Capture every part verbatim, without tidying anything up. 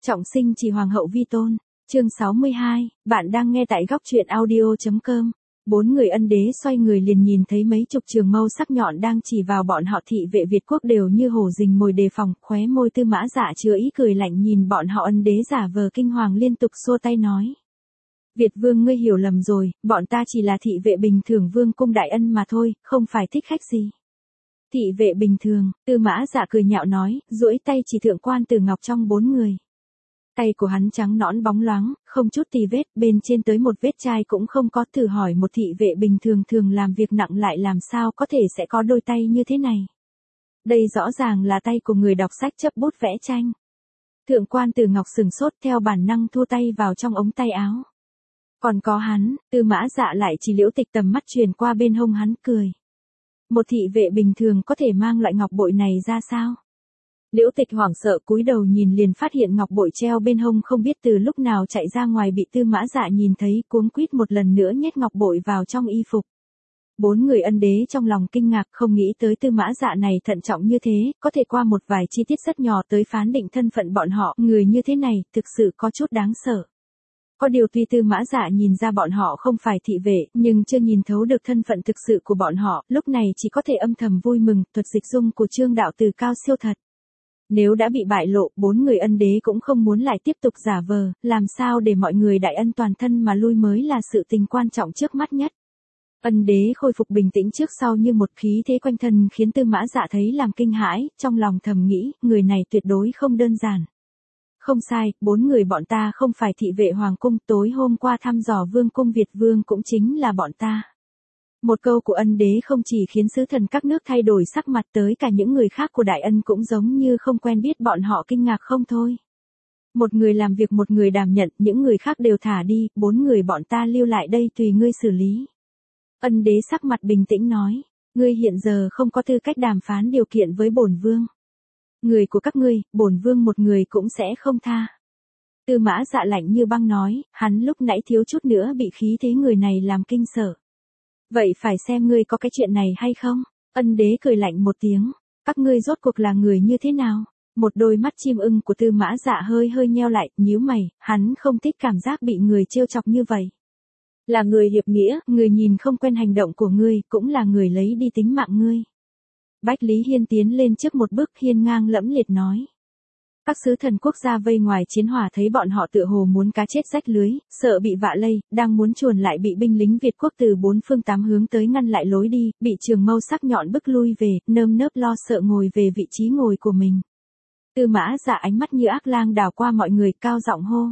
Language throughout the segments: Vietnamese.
Trọng sinh chỉ hoàng hậu vi tôn, chương sáu mươi hai, bạn đang nghe tại góc truyện audio.com. Bốn người ân đế xoay người liền nhìn thấy mấy chục trường mâu sắc nhọn đang chỉ vào bọn họ. Thị vệ Việt quốc đều như hổ rình mồi đề phòng, khóe môi Tư Mã Dạ chứa ý cười lạnh nhìn bọn họ. Ân đế giả vờ kinh hoàng liên tục xua tay nói: Việt vương ngươi hiểu lầm rồi, bọn ta chỉ là thị vệ bình thường vương cung đại ân mà thôi, không phải thích khách gì. Thị vệ bình thường, Tư Mã Dạ cười nhạo nói, duỗi tay chỉ Thượng Quan Tử Ngọc trong bốn người. Tay của hắn trắng nõn bóng loáng, không chút tì vết, bên trên tới một vết chai cũng không có. Thử hỏi một thị vệ bình thường thường làm việc nặng lại làm sao có thể sẽ có đôi tay như thế này. Đây rõ ràng là tay của người đọc sách chấp bút vẽ tranh. Thượng Quan Tử Ngọc sừng sốt, theo bản năng thua tay vào trong ống tay áo. Còn có hắn, Tư Mã Dạ lại chỉ Liễu Tịch, tầm mắt truyền qua bên hông hắn cười. Một thị vệ bình thường có thể mang loại ngọc bội này ra sao? Liễu Tịch hoảng sợ cúi đầu nhìn liền phát hiện ngọc bội treo bên hông không biết từ lúc nào chạy ra ngoài, bị Tư Mã Dạ nhìn thấy cuống quýt một lần nữa nhét ngọc bội vào trong y phục. Bốn người ân đế trong lòng kinh ngạc, không nghĩ tới Tư Mã Dạ này thận trọng như thế, có thể qua một vài chi tiết rất nhỏ tới phán định thân phận bọn họ. Người như thế này thực sự có chút đáng sợ. Có điều tuy Tư Mã Dạ nhìn ra bọn họ không phải thị vệ, nhưng chưa nhìn thấu được thân phận thực sự của bọn họ, lúc này chỉ có thể âm thầm vui mừng. Thuật dịch dung của Trương đạo từ cao siêu thật. Nếu đã bị bại lộ, bốn người ân đế cũng không muốn lại tiếp tục giả vờ, làm sao để mọi người đại ân toàn thân mà lui mới là sự tình quan trọng trước mắt nhất. Ân đế khôi phục bình tĩnh trước sau như một, khí thế quanh thân khiến Tư Mã Dạ thấy làm kinh hãi, trong lòng thầm nghĩ, người này tuyệt đối không đơn giản. Không sai, bốn người bọn ta không phải thị vệ hoàng cung, tối hôm qua thăm dò vương cung Việt vương cũng chính là bọn ta. Một câu của ân đế không chỉ khiến sứ thần các nước thay đổi sắc mặt, tới cả những người khác của đại ân cũng giống như không quen biết bọn họ kinh ngạc không thôi. Một người làm việc một người đảm nhận, những người khác đều thả đi, bốn người bọn ta lưu lại đây tùy ngươi xử lý. Ân đế sắc mặt bình tĩnh nói, ngươi hiện giờ không có tư cách đàm phán điều kiện với bổn vương. Người của các ngươi, bổn vương một người cũng sẽ không tha. Tư Mã Dạ lạnh như băng nói, hắn lúc nãy thiếu chút nữa bị khí thế người này làm kinh sợ. Vậy phải xem ngươi có cái chuyện này hay không? Ân đế cười lạnh một tiếng, các ngươi rốt cuộc là người như thế nào? Một đôi mắt chim ưng của Tư Mã Dạ hơi hơi nheo lại, nhíu mày, hắn không thích cảm giác bị người trêu chọc như vậy. Là người hiệp nghĩa, người nhìn không quen hành động của ngươi, cũng là người lấy đi tính mạng ngươi. Bách Lý Hiên tiến lên trước một bước, hiên ngang lẫm liệt nói. Các sứ thần quốc gia vây ngoài chiến hỏa thấy bọn họ tựa hồ muốn cá chết rách lưới, sợ bị vạ lây, đang muốn chuồn lại bị binh lính Việt quốc từ bốn phương tám hướng tới ngăn lại lối đi, bị trường mâu sắc nhọn bức lui về, nơm nớp lo sợ ngồi về vị trí ngồi của mình. Tư Mã Dạ ánh mắt như ác lang đảo qua mọi người, cao giọng hô.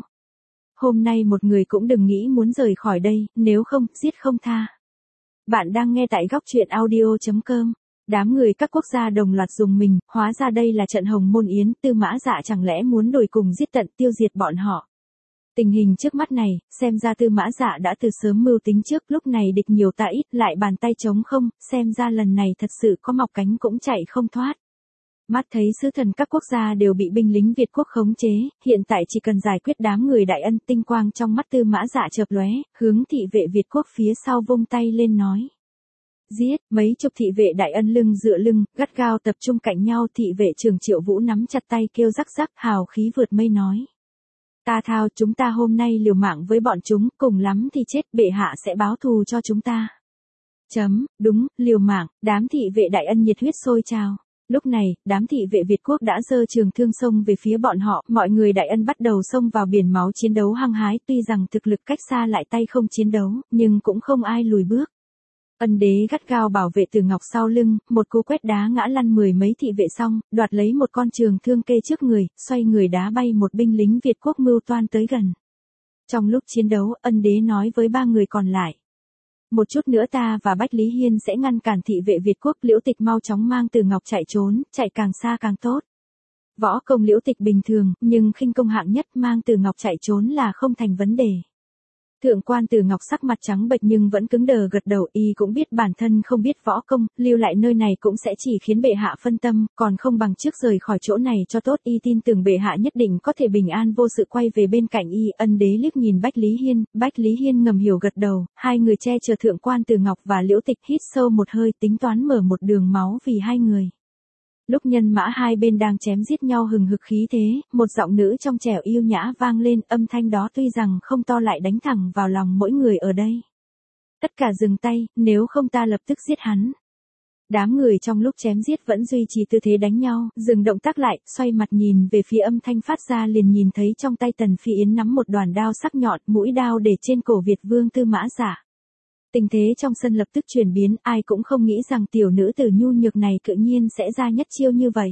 Hôm nay một người cũng đừng nghĩ muốn rời khỏi đây, nếu không, giết không tha. Bạn đang nghe tại góc truyện audio.com. Đám người các quốc gia đồng loạt dùng mình, hóa ra đây là trận Hồng Môn Yến. Tư Mã Dạ chẳng lẽ muốn đuổi cùng giết tận, tiêu diệt bọn họ. Tình hình trước mắt này, xem ra Tư Mã Dạ đã từ sớm mưu tính trước, lúc này địch nhiều ta ít, lại bàn tay trống không, xem ra lần này thật sự có mọc cánh cũng chạy không thoát. Mắt thấy sứ thần các quốc gia đều bị binh lính Việt quốc khống chế, hiện tại chỉ cần giải quyết đám người đại ân. Tinh quang trong mắt Tư Mã Dạ chợp lóe, hướng thị vệ Việt quốc phía sau vung tay lên nói. Giết, mấy chục thị vệ đại ân lưng dựa lưng, gắt gao tập trung cạnh nhau. Thị vệ trưởng Triệu Vũ nắm chặt tay kêu rắc rắc, hào khí vượt mây nói. Ta thao, chúng ta hôm nay liều mạng với bọn chúng, cùng lắm thì chết, bệ hạ sẽ báo thù cho chúng ta. Chấm, đúng, liều mạng, đám thị vệ đại ân nhiệt huyết sôi trào. Lúc này, đám thị vệ Việt quốc đã giơ trường thương xông về phía bọn họ, mọi người đại ân bắt đầu xông vào biển máu chiến đấu hăng hái, tuy rằng thực lực cách xa lại tay không chiến đấu, nhưng cũng không ai lùi bước. Ân đế gắt gao bảo vệ Tử Ngọc sau lưng, một cú quét đá ngã lăn mười mấy thị vệ xong, đoạt lấy một con trường thương kê trước người, xoay người đá bay một binh lính Việt quốc mưu toan tới gần. Trong lúc chiến đấu, ân đế nói với ba người còn lại. Một chút nữa ta và Bách Lý Hiên sẽ ngăn cản thị vệ Việt quốc. Liễu Tịch mau chóng mang Tử Ngọc chạy trốn, chạy càng xa càng tốt. Võ công Liễu Tịch bình thường, nhưng khinh công hạng nhất, mang Tử Ngọc chạy trốn là không thành vấn đề. Thượng Quan Tử Ngọc sắc mặt trắng bệch nhưng vẫn cứng đờ gật đầu, y cũng biết bản thân không biết võ công, lưu lại nơi này cũng sẽ chỉ khiến bệ hạ phân tâm, còn không bằng trước rời khỏi chỗ này cho tốt. Y tin tưởng bệ hạ nhất định có thể bình an vô sự quay về bên cạnh y. Ân đế liếc nhìn Bách Lý Hiên, Bách Lý Hiên ngầm hiểu gật đầu, hai người che chở Thượng Quan Tử Ngọc và Liễu Tịch, hít sâu một hơi tính toán mở một đường máu vì hai người. Lúc nhân mã hai bên đang chém giết nhau hừng hực khí thế, một giọng nữ trong trẻo yêu nhã vang lên, âm thanh đó tuy rằng không to lại đánh thẳng vào lòng mỗi người ở đây. Tất cả dừng tay, nếu không ta lập tức giết hắn. Đám người trong lúc chém giết vẫn duy trì tư thế đánh nhau, dừng động tác lại, xoay mặt nhìn về phía âm thanh phát ra liền nhìn thấy trong tay Tần Phi Yến nắm một đoàn đao sắc nhọn, mũi đao để trên cổ Việt Vương Tư Mã Dạ. Tình thế trong sân lập tức chuyển biến, ai cũng không nghĩ rằng tiểu nữ tử nhu nhược này tự nhiên sẽ ra nhất chiêu như vậy.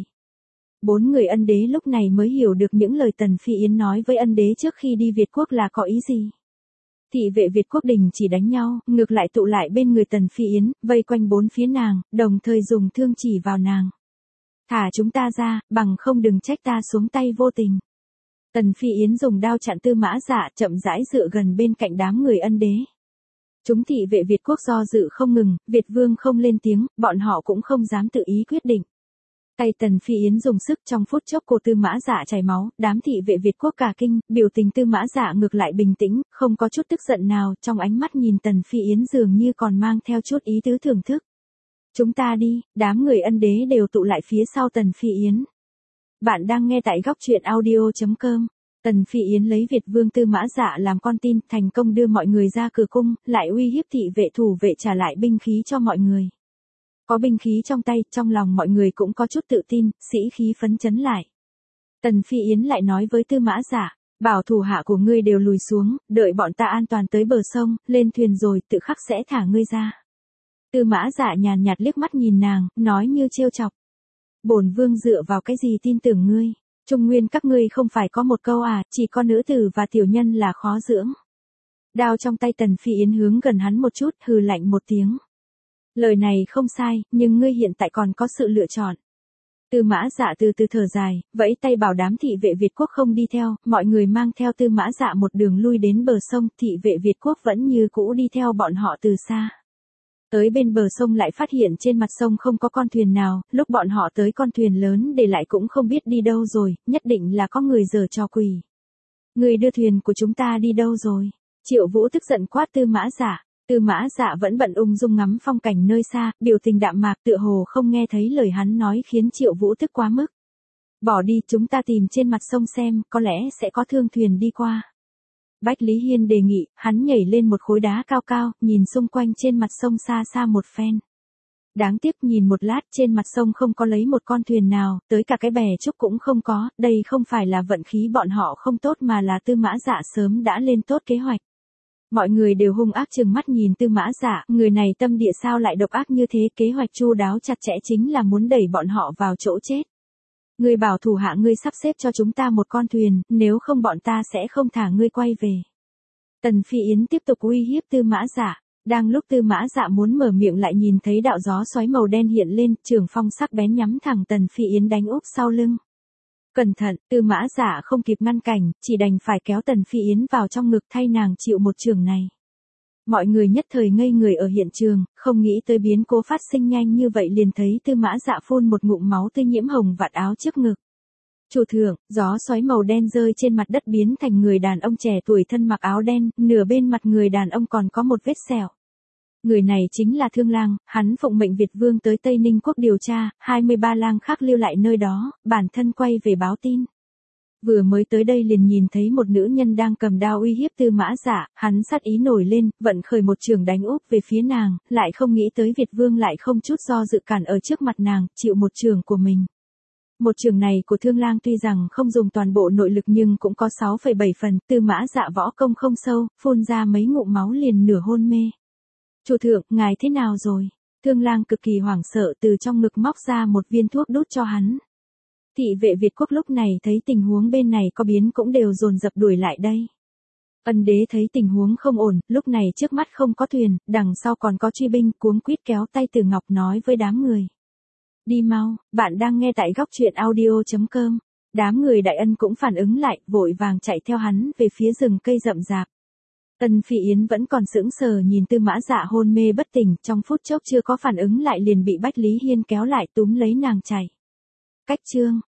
Bốn người ân đế lúc này mới hiểu được những lời Tần Phi Yến nói với ân đế trước khi đi Việt quốc là có ý gì. Thị vệ Việt quốc đình chỉ đánh nhau, ngược lại tụ lại bên người Tần Phi Yến, vây quanh bốn phía nàng, đồng thời dùng thương chỉ vào nàng. Thả chúng ta ra, bằng không đừng trách ta xuống tay vô tình. Tần Phi Yến dùng đao chặn Tư Mã Dạ, chậm rãi dựa gần bên cạnh đám người ân đế. Chúng thị vệ Việt quốc do dự không ngừng, Việt Vương không lên tiếng, bọn họ cũng không dám tự ý quyết định. Tay Tần Phi Yến dùng sức, trong phút chốc cô Tư Mã Dạ chảy máu, đám thị vệ Việt quốc cả kinh, biểu tình Tư Mã Dạ ngược lại bình tĩnh, không có chút tức giận nào, trong ánh mắt nhìn Tần Phi Yến dường như còn mang theo chút ý tứ thưởng thức. Chúng ta đi, đám người ân đế đều tụ lại phía sau Tần Phi Yến. Bạn đang nghe tại góc truyện audio chấm com. Tần Phi Yến lấy Việt Vương Tư Mã Dạ làm con tin, thành công đưa mọi người ra cửa cung, lại uy hiếp thị vệ thủ vệ trả lại binh khí cho mọi người. Có binh khí trong tay, trong lòng mọi người cũng có chút tự tin, sĩ khí phấn chấn lại. Tần Phi Yến lại nói với Tư Mã Dạ, bảo thủ hạ của ngươi đều lùi xuống, đợi bọn ta an toàn tới bờ sông, lên thuyền rồi tự khắc sẽ thả ngươi ra. Tư Mã Dạ nhàn nhạt liếc mắt nhìn nàng, nói như trêu chọc. Bổn vương dựa vào cái gì tin tưởng ngươi? Trung nguyên các ngươi không phải có một câu à, chỉ có nữ tử và tiểu nhân là khó dưỡng. Đao trong tay Tần Phi Yến hướng gần hắn một chút, hừ lạnh một tiếng. Lời này không sai, nhưng ngươi hiện tại còn có sự lựa chọn. Tư Mã Dạ từ từ thở dài, vẫy tay bảo đám thị vệ Việt quốc không đi theo, mọi người mang theo Tư Mã Dạ một đường lui đến bờ sông, thị vệ Việt quốc vẫn như cũ đi theo bọn họ từ xa. Tới bên bờ sông lại phát hiện trên mặt sông không có con thuyền nào, lúc bọn họ tới con thuyền lớn để lại cũng không biết đi đâu rồi, nhất định là có người giở trò quỷ. Người đưa thuyền của chúng ta đi đâu rồi? Triệu Vũ tức giận quát Tư Mã Dạ. Tư Mã Dạ vẫn bận ung dung ngắm phong cảnh nơi xa, biểu tình đạm mạc tựa hồ không nghe thấy lời hắn nói khiến Triệu Vũ tức quá mức. Bỏ đi, chúng ta tìm trên mặt sông xem, có lẽ sẽ có thương thuyền đi qua. Bách Lý Hiên đề nghị, hắn nhảy lên một khối đá cao cao, nhìn xung quanh trên mặt sông xa xa một phen. Đáng tiếc nhìn một lát trên mặt sông không có lấy một con thuyền nào, tới cả cái bè trúc cũng không có, đây không phải là vận khí bọn họ không tốt mà là Tư Mã Dạ sớm đã lên tốt kế hoạch. Mọi người đều hung ác trừng mắt nhìn Tư Mã Dạ, người này tâm địa sao lại độc ác như thế, kế hoạch chu đáo chặt chẽ chính là muốn đẩy bọn họ vào chỗ chết. Ngươi bảo thủ hạ ngươi sắp xếp cho chúng ta một con thuyền, nếu không bọn ta sẽ không thả ngươi quay về. Tần Phi Yến tiếp tục uy hiếp Tư Mã Dạ, đang lúc Tư Mã Dạ muốn mở miệng lại nhìn thấy đạo gió xoáy màu đen hiện lên, trường phong sắc bén nhắm thẳng Tần Phi Yến đánh úp sau lưng. Cẩn thận, Tư Mã Dạ không kịp ngăn cản, chỉ đành phải kéo Tần Phi Yến vào trong ngực thay nàng chịu một trường này. Mọi người nhất thời ngây người ở hiện trường, không nghĩ tới biến cố phát sinh nhanh như vậy liền thấy Tư Mã Dạ phun một ngụm máu tươi nhiễm hồng vạt áo trước ngực. Chủ thượng, gió xoáy màu đen rơi trên mặt đất biến thành người đàn ông trẻ tuổi thân mặc áo đen, nửa bên mặt người đàn ông còn có một vết sẹo. Người này chính là Thương Lang, hắn phụng mệnh Việt Vương tới Tây Ninh quốc điều tra, hai mươi ba lang khác lưu lại nơi đó, bản thân quay về báo tin. Vừa mới tới đây liền nhìn thấy một nữ nhân đang cầm đao uy hiếp Tư Mã Dạ, hắn sát ý nổi lên, vận khởi một trường đánh úp về phía nàng, lại không nghĩ tới Việt Vương lại không chút do dự cản ở trước mặt nàng, chịu một trường của mình. Một trường này của Thương Lang tuy rằng không dùng toàn bộ nội lực nhưng cũng có sáu phẩy bảy phần, Tư Mã Dạ võ công không sâu, phun ra mấy ngụm máu liền nửa hôn mê. Chủ thượng, ngài thế nào rồi? Thương Lang cực kỳ hoảng sợ từ trong ngực móc ra một viên thuốc đút cho hắn. Thị vệ Việt quốc lúc này thấy tình huống bên này có biến cũng đều dồn dập đuổi lại đây. Ân đế thấy tình huống không ổn, lúc này trước mắt không có thuyền, đằng sau còn có truy binh, cuống quýt kéo tay Từ Ngọc nói với đám người. Đi mau, bạn đang nghe tại góc truyện audio chấm com. Đám người Đại Ân cũng phản ứng lại, vội vàng chạy theo hắn về phía rừng cây rậm rạp. Tần Phi Yến vẫn còn sững sờ nhìn Tư Mã Dạ hôn mê bất tỉnh, trong phút chốc chưa có phản ứng lại liền bị Bách Lý Hiên kéo lại túm lấy nàng chạy. Cách chương